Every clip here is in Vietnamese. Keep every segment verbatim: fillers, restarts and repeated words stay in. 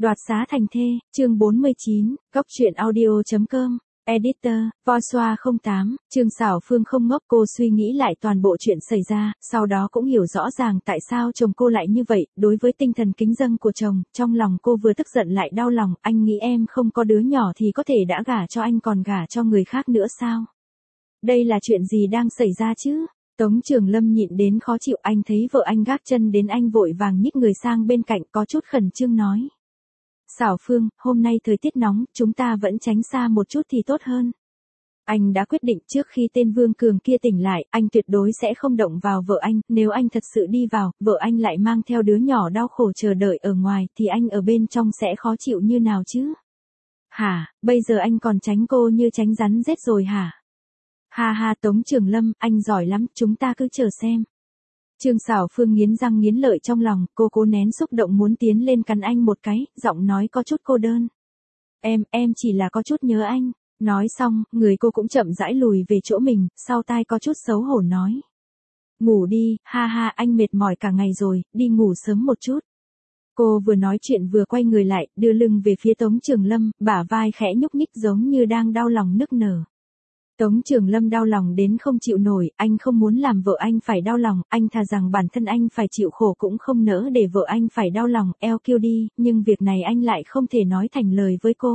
Đoạt xá thành thê, chương bốn mươi chín, góc truyện audio.com, Editor, Voiceoa không tám, Trương Sảo Phương không ngốc, cô suy nghĩ lại toàn bộ chuyện xảy ra, sau đó cũng hiểu rõ ràng tại sao chồng cô lại như vậy, đối với tinh thần kính dâng của chồng, trong lòng cô vừa tức giận lại đau lòng, anh nghĩ em không có đứa nhỏ thì có thể đã gả cho anh còn gả cho người khác nữa sao? Đây là chuyện gì đang xảy ra chứ? Tống Trường Lâm nhịn đến khó chịu, anh thấy vợ anh gác chân đến anh vội vàng nhích người sang bên cạnh có chút khẩn trương nói. Sảo Phương, hôm nay thời tiết nóng, chúng ta vẫn tránh xa một chút thì tốt hơn. Anh đã quyết định trước khi tên Vương Cường kia tỉnh lại, anh tuyệt đối sẽ không động vào vợ anh, nếu anh thật sự đi vào, vợ anh lại mang theo đứa nhỏ đau khổ chờ đợi ở ngoài, thì anh ở bên trong sẽ khó chịu như nào chứ? Hả, bây giờ anh còn tránh cô như tránh rắn rết rồi hả? Ha ha Tống Trường Lâm, anh giỏi lắm, chúng ta cứ chờ xem. Trương Sảo Phương nghiến răng nghiến lợi trong lòng, cô cố nén xúc động muốn tiến lên cắn anh một cái, giọng nói có chút cô đơn. Em, em chỉ là có chút nhớ anh. Nói xong, người cô cũng chậm rãi lùi về chỗ mình, sau tai có chút xấu hổ nói. Ngủ đi, ha ha anh mệt mỏi cả ngày rồi, đi ngủ sớm một chút. Cô vừa nói chuyện vừa quay người lại, đưa lưng về phía Tống Trường Lâm, bả vai khẽ nhúc nhích giống như đang đau lòng nức nở. Tống Trường Lâm đau lòng đến không chịu nổi, anh không muốn làm vợ anh phải đau lòng, anh thà rằng bản thân anh phải chịu khổ cũng không nỡ để vợ anh phải đau lòng, eo kiêu đi, nhưng việc này anh lại không thể nói thành lời với cô.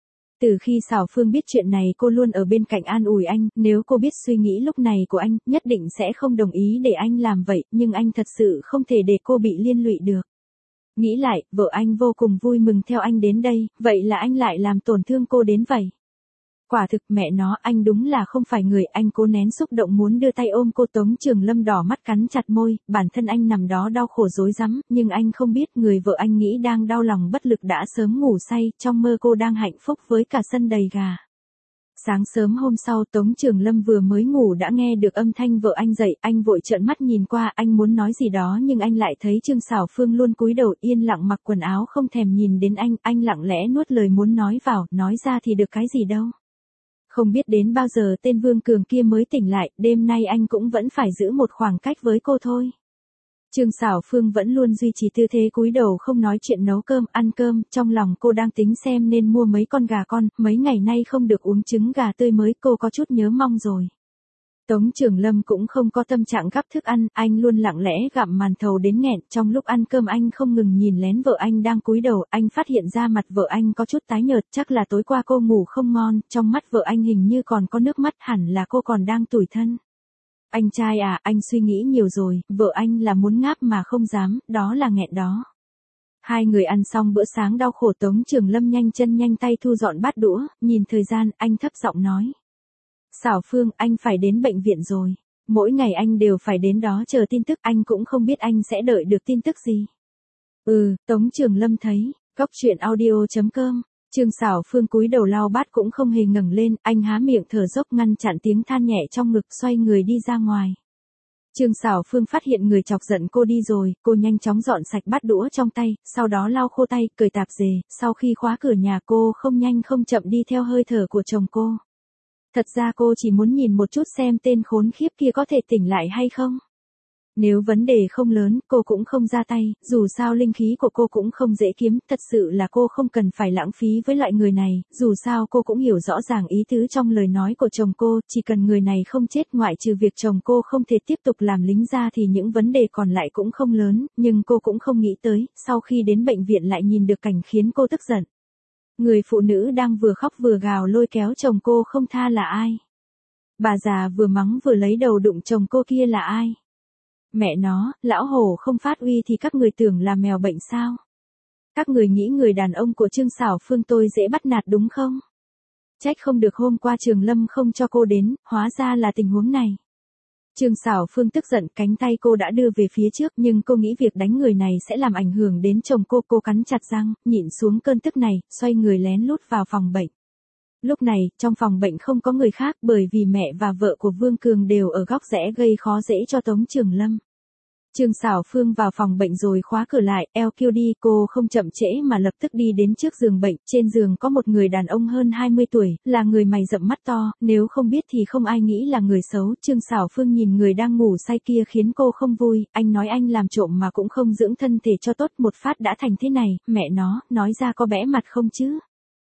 Từ khi Sảo Phương biết chuyện này cô luôn ở bên cạnh an ủi anh, nếu cô biết suy nghĩ lúc này của anh, nhất định sẽ không đồng ý để anh làm vậy, nhưng anh thật sự không thể để cô bị liên lụy được. Nghĩ lại, vợ anh vô cùng vui mừng theo anh đến đây, vậy là anh lại làm tổn thương cô đến vậy. Quả thực mẹ nó, anh đúng là không phải người, anh cố nén xúc động muốn đưa tay ôm cô. Tống Trường Lâm đỏ mắt cắn chặt môi, bản thân anh nằm đó đau khổ rối rắm, nhưng anh không biết người vợ anh nghĩ đang đau lòng bất lực đã sớm ngủ say, trong mơ cô đang hạnh phúc với cả sân đầy gà. Sáng sớm hôm sau Tống Trường Lâm vừa mới ngủ đã nghe được âm thanh vợ anh dậy, anh vội trợn mắt nhìn qua, anh muốn nói gì đó nhưng anh lại thấy Trương Sảo Phương luôn cúi đầu yên lặng mặc quần áo không thèm nhìn đến anh, anh lặng lẽ nuốt lời muốn nói vào, nói ra thì được cái gì đâu. Không biết đến bao giờ tên Vương Cường kia mới tỉnh lại, đêm nay anh cũng vẫn phải giữ một khoảng cách với cô thôi. Trương Sảo Phương vẫn luôn duy trì tư thế cúi đầu không nói chuyện nấu cơm, ăn cơm, trong lòng cô đang tính xem nên mua mấy con gà con, mấy ngày nay không được uống trứng gà tươi mới, cô có chút nhớ mong rồi. Tống Trường Lâm cũng không có tâm trạng gắp thức ăn, anh luôn lặng lẽ gặm màn thầu đến nghẹn, trong lúc ăn cơm anh không ngừng nhìn lén vợ anh đang cúi đầu, anh phát hiện ra mặt vợ anh có chút tái nhợt, chắc là tối qua cô ngủ không ngon, trong mắt vợ anh hình như còn có nước mắt, hẳn là cô còn đang tủi thân. Anh trai à, anh suy nghĩ nhiều rồi, vợ anh là muốn ngáp mà không dám, đó là nghẹn đó. Hai người ăn xong bữa sáng đau khổ Tống Trường Lâm nhanh chân nhanh tay thu dọn bát đũa, nhìn thời gian, anh thấp giọng nói. Sảo Phương, anh phải đến bệnh viện rồi. Mỗi ngày anh đều phải đến đó chờ tin tức, anh cũng không biết anh sẽ đợi được tin tức gì. Ừ, Tống Trường Lâm thấy, góc truyện audio.com, Trương Sảo Phương cúi đầu lau bát cũng không hề ngẩng lên, anh há miệng thở dốc ngăn chặn tiếng than nhẹ trong ngực xoay người đi ra ngoài. Trương Sảo Phương phát hiện người chọc giận cô đi rồi, cô nhanh chóng dọn sạch bát đũa trong tay, sau đó lau khô tay, cởi tạp dề, sau khi khóa cửa nhà cô không nhanh không chậm đi theo hơi thở của chồng cô. Thật ra cô chỉ muốn nhìn một chút xem tên khốn khiếp kia có thể tỉnh lại hay không. Nếu vấn đề không lớn, cô cũng không ra tay, dù sao linh khí của cô cũng không dễ kiếm, thật sự là cô không cần phải lãng phí với loại người này, dù sao cô cũng hiểu rõ ràng ý tứ trong lời nói của chồng cô, chỉ cần người này không chết ngoại trừ việc chồng cô không thể tiếp tục làm lính ra thì những vấn đề còn lại cũng không lớn, nhưng cô cũng không nghĩ tới, sau khi đến bệnh viện lại nhìn được cảnh khiến cô tức giận. Người phụ nữ đang vừa khóc vừa gào lôi kéo chồng cô không tha là ai? Bà già vừa mắng vừa lấy đầu đụng chồng cô kia là ai? Mẹ nó, lão hổ không phát uy thì các người tưởng là mèo bệnh sao? Các người nghĩ người đàn ông của Trương Sảo Phương tôi dễ bắt nạt đúng không? Trách không được hôm qua Trường Lâm không cho cô đến, hóa ra là tình huống này. Trương Sảo Phương tức giận, cánh tay cô đã đưa về phía trước nhưng cô nghĩ việc đánh người này sẽ làm ảnh hưởng đến chồng cô, cô cắn chặt răng, nhịn xuống cơn tức này, xoay người lén lút vào phòng bệnh. Lúc này, trong phòng bệnh không có người khác bởi vì mẹ và vợ của Vương Cường đều ở góc rẽ gây khó dễ cho Tống Trường Lâm. Trương Sảo Phương vào phòng bệnh rồi khóa cửa lại, eo kêu đi, cô không chậm trễ mà lập tức đi đến trước giường bệnh, trên giường có một người đàn ông hơn hai mươi tuổi, là người mày rậm mắt to, nếu không biết thì không ai nghĩ là người xấu, Trương Sảo Phương nhìn người đang ngủ say kia khiến cô không vui, anh nói anh làm trộm mà cũng không dưỡng thân thể cho tốt, một phát đã thành thế này, mẹ nó, nói ra có bẽ mặt không chứ?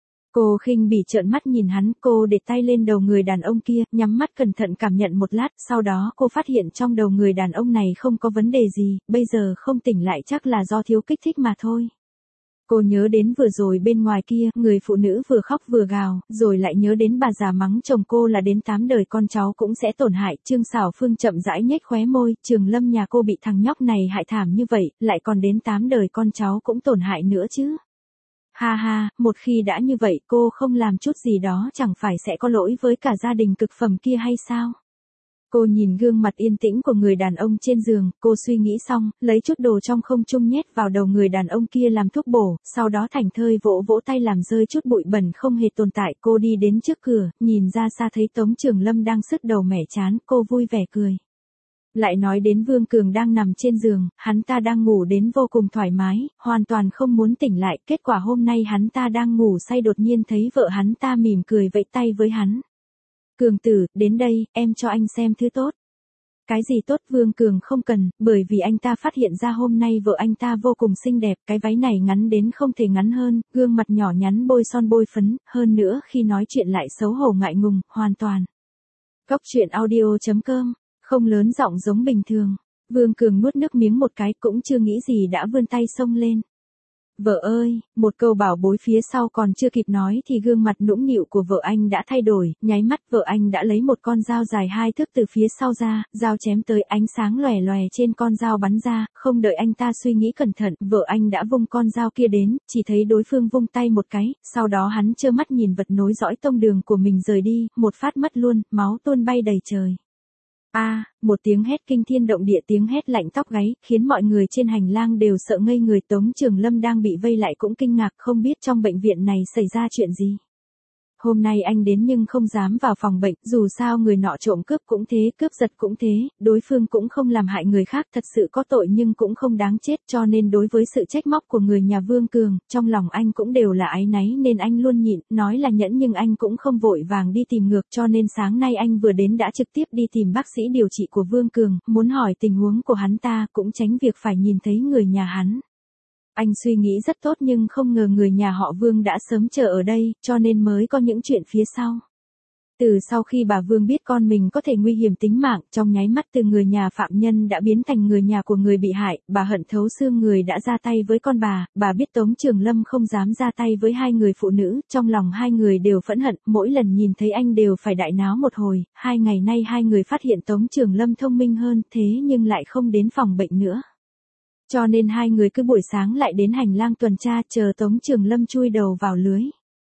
Cô khinh bỉ trợn mắt nhìn hắn, cô để tay lên đầu người đàn ông kia, nhắm mắt cẩn thận cảm nhận một lát, sau đó cô phát hiện trong đầu người đàn ông này không có vấn đề gì, bây giờ không tỉnh lại chắc là do thiếu kích thích mà thôi. Cô nhớ đến vừa rồi bên ngoài kia, người phụ nữ vừa khóc vừa gào, rồi lại nhớ đến bà già mắng chồng cô là đến tám đời con cháu cũng sẽ tổn hại, Trương Sảo Phương chậm rãi nhếch khóe môi, Trường Lâm nhà cô bị thằng nhóc này hại thảm như vậy, lại còn đến tám đời con cháu cũng tổn hại nữa chứ. Ha ha, một khi đã như vậy cô không làm chút gì đó chẳng phải sẽ có lỗi với cả gia đình cực phẩm kia hay sao? Cô nhìn gương mặt yên tĩnh của người đàn ông trên giường, cô suy nghĩ xong, lấy chút đồ trong không trung nhét vào đầu người đàn ông kia làm thuốc bổ, sau đó thảnh thơi vỗ vỗ tay làm rơi chút bụi bẩn không hề tồn tại. Cô đi đến trước cửa, nhìn ra xa thấy Tống Trường Lâm đang sứt đầu mẻ chán, cô vui vẻ cười. Lại nói đến Vương Cường đang nằm trên giường, hắn ta đang ngủ đến vô cùng thoải mái, hoàn toàn không muốn tỉnh lại, kết quả hôm nay hắn ta đang ngủ say đột nhiên thấy vợ hắn ta mỉm cười vẫy tay với hắn. Cường tử, đến đây, em cho anh xem thứ tốt. Cái gì tốt? Vương Cường không cần, bởi vì anh ta phát hiện ra hôm nay vợ anh ta vô cùng xinh đẹp, cái váy này ngắn đến không thể ngắn hơn, gương mặt nhỏ nhắn bôi son bôi phấn, hơn nữa khi nói chuyện lại xấu hổ ngại ngùng, hoàn toàn. Cóc truyện audio chấm com, không lớn giọng giống bình thường. Vương Cường nuốt nước miếng một cái cũng chưa nghĩ gì đã vươn tay xông lên. Vợ ơi, một câu bảo bối phía sau còn chưa kịp nói thì gương mặt nũng nịu của vợ anh đã thay đổi, nháy mắt vợ anh đã lấy một con dao dài hai thước từ phía sau ra, dao chém tới ánh sáng lòe lòe trên con dao bắn ra, không đợi anh ta suy nghĩ cẩn thận, vợ anh đã vung con dao kia đến, chỉ thấy đối phương vung tay một cái, sau đó hắn trơ mắt nhìn vật nối dõi tông đường của mình rời đi, một phát mất luôn, máu tuôn bay đầy trời. A, à, một tiếng hét kinh thiên động địa, tiếng hét lạnh tóc gáy, khiến mọi người trên hành lang đều sợ ngây người. Tống Trường Lâm đang bị vây lại cũng kinh ngạc, không biết trong bệnh viện này xảy ra chuyện gì. Hôm nay anh đến nhưng không dám vào phòng bệnh, dù sao người nọ trộm cướp cũng thế, cướp giật cũng thế, đối phương cũng không làm hại người khác, thật sự có tội nhưng cũng không đáng chết, cho nên đối với sự trách móc của người nhà Vương Cường, trong lòng anh cũng đều là áy náy nên anh luôn nhịn, nói là nhẫn nhưng anh cũng không vội vàng đi tìm ngược, cho nên sáng nay anh vừa đến đã trực tiếp đi tìm bác sĩ điều trị của Vương Cường, muốn hỏi tình huống của hắn ta, cũng tránh việc phải nhìn thấy người nhà hắn. Anh suy nghĩ rất tốt nhưng không ngờ người nhà họ Vương đã sớm chờ ở đây, cho nên mới có những chuyện phía sau. Từ sau khi bà Vương biết con mình có thể nguy hiểm tính mạng, trong nháy mắt từ người nhà phạm nhân đã biến thành người nhà của người bị hại, bà hận thấu xương người đã ra tay với con bà, bà biết Tống Trường Lâm không dám ra tay với hai người phụ nữ, trong lòng hai người đều phẫn hận, mỗi lần nhìn thấy anh đều phải đại náo một hồi, hai ngày nay hai người phát hiện Tống Trường Lâm thông minh hơn, thế nhưng lại không đến phòng bệnh nữa. Cho nên hai người cứ buổi sáng lại đến hành lang tuần tra chờ Tống Trường Lâm chui đầu vào lưới.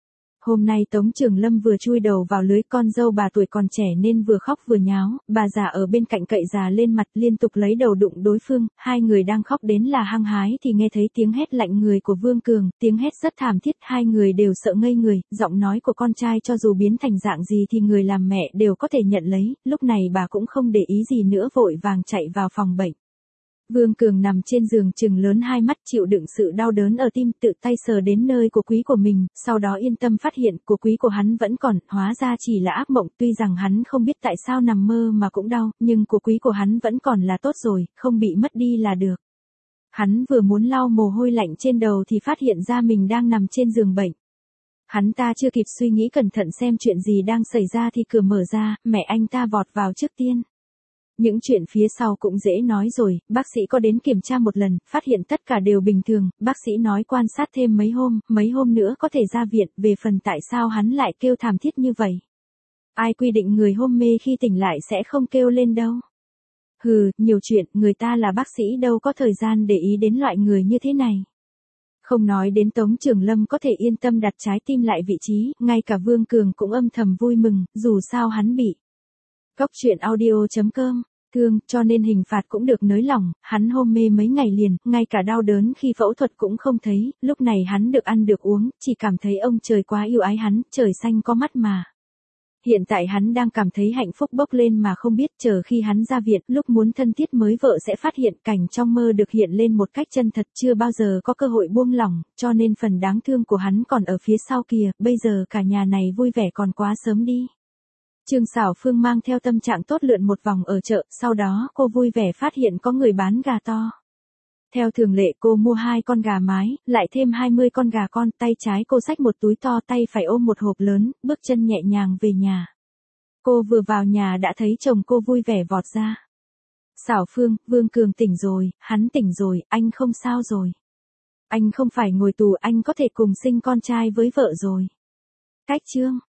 Hôm nay Tống Trường Lâm vừa chui đầu vào lưới, con dâu bà tuổi còn trẻ nên vừa khóc vừa nháo, bà già ở bên cạnh cậy già lên mặt liên tục lấy đầu đụng đối phương, hai người đang khóc đến là hăng hái thì nghe thấy tiếng hét lạnh người của Vương Cường, tiếng hét rất thảm thiết, hai người đều sợ ngây người, giọng nói của con trai cho dù biến thành dạng gì thì người làm mẹ đều có thể nhận lấy, lúc này bà cũng không để ý gì nữa vội vàng chạy vào phòng bệnh. Vương Cường nằm trên giường trừng lớn hai mắt chịu đựng sự đau đớn ở tim, tự tay sờ đến nơi của quý của mình, sau đó yên tâm phát hiện của quý của hắn vẫn còn, hóa ra chỉ là ác mộng, tuy rằng hắn không biết tại sao nằm mơ mà cũng đau, nhưng của quý của hắn vẫn còn là tốt rồi, không bị mất đi là được. Hắn vừa muốn lau mồ hôi lạnh trên đầu thì phát hiện ra mình đang nằm trên giường bệnh. Hắn ta chưa kịp suy nghĩ cẩn thận xem chuyện gì đang xảy ra thì cửa mở ra, mẹ anh ta vọt vào trước tiên. Những chuyện phía sau cũng dễ nói rồi, bác sĩ có đến kiểm tra một lần, phát hiện tất cả đều bình thường, bác sĩ nói quan sát thêm mấy hôm, mấy hôm nữa có thể ra viện, về phần tại sao hắn lại kêu thảm thiết như vậy. Ai quy định người hôn mê khi tỉnh lại sẽ không kêu lên đâu. Hừ, nhiều chuyện, người ta là bác sĩ đâu có thời gian để ý đến loại người như thế này. Không nói đến Tống Trường Lâm có thể yên tâm đặt trái tim lại vị trí, ngay cả Vương Cường cũng âm thầm vui mừng, dù sao hắn bị. Cóc truyện audio chấm com, thương, cho nên hình phạt cũng được nới lỏng, hắn hôn mê mấy ngày liền, ngay cả đau đớn khi phẫu thuật cũng không thấy, lúc này hắn được ăn được uống, chỉ cảm thấy ông trời quá yêu ái hắn, trời xanh có mắt mà. Hiện tại hắn đang cảm thấy hạnh phúc bốc lên mà không biết, chờ khi hắn ra viện, lúc muốn thân thiết mới vợ sẽ phát hiện cảnh trong mơ được hiện lên một cách chân thật, chưa bao giờ có cơ hội buông lỏng, cho nên phần đáng thương của hắn còn ở phía sau kìa, bây giờ cả nhà này vui vẻ còn quá sớm đi. Trương Sảo Phương mang theo tâm trạng tốt lượn một vòng ở chợ, sau đó cô vui vẻ phát hiện có người bán gà to. Theo thường lệ cô mua hai con gà mái, lại thêm hai mươi con gà con, tay trái cô xách một túi to, tay phải ôm một hộp lớn, bước chân nhẹ nhàng về nhà. Cô vừa vào nhà đã thấy chồng cô vui vẻ vọt ra. Sảo Phương, Vương Cường tỉnh rồi, hắn tỉnh rồi, anh không sao rồi. Anh không phải ngồi tù, anh có thể cùng sinh con trai với vợ rồi. Cách chương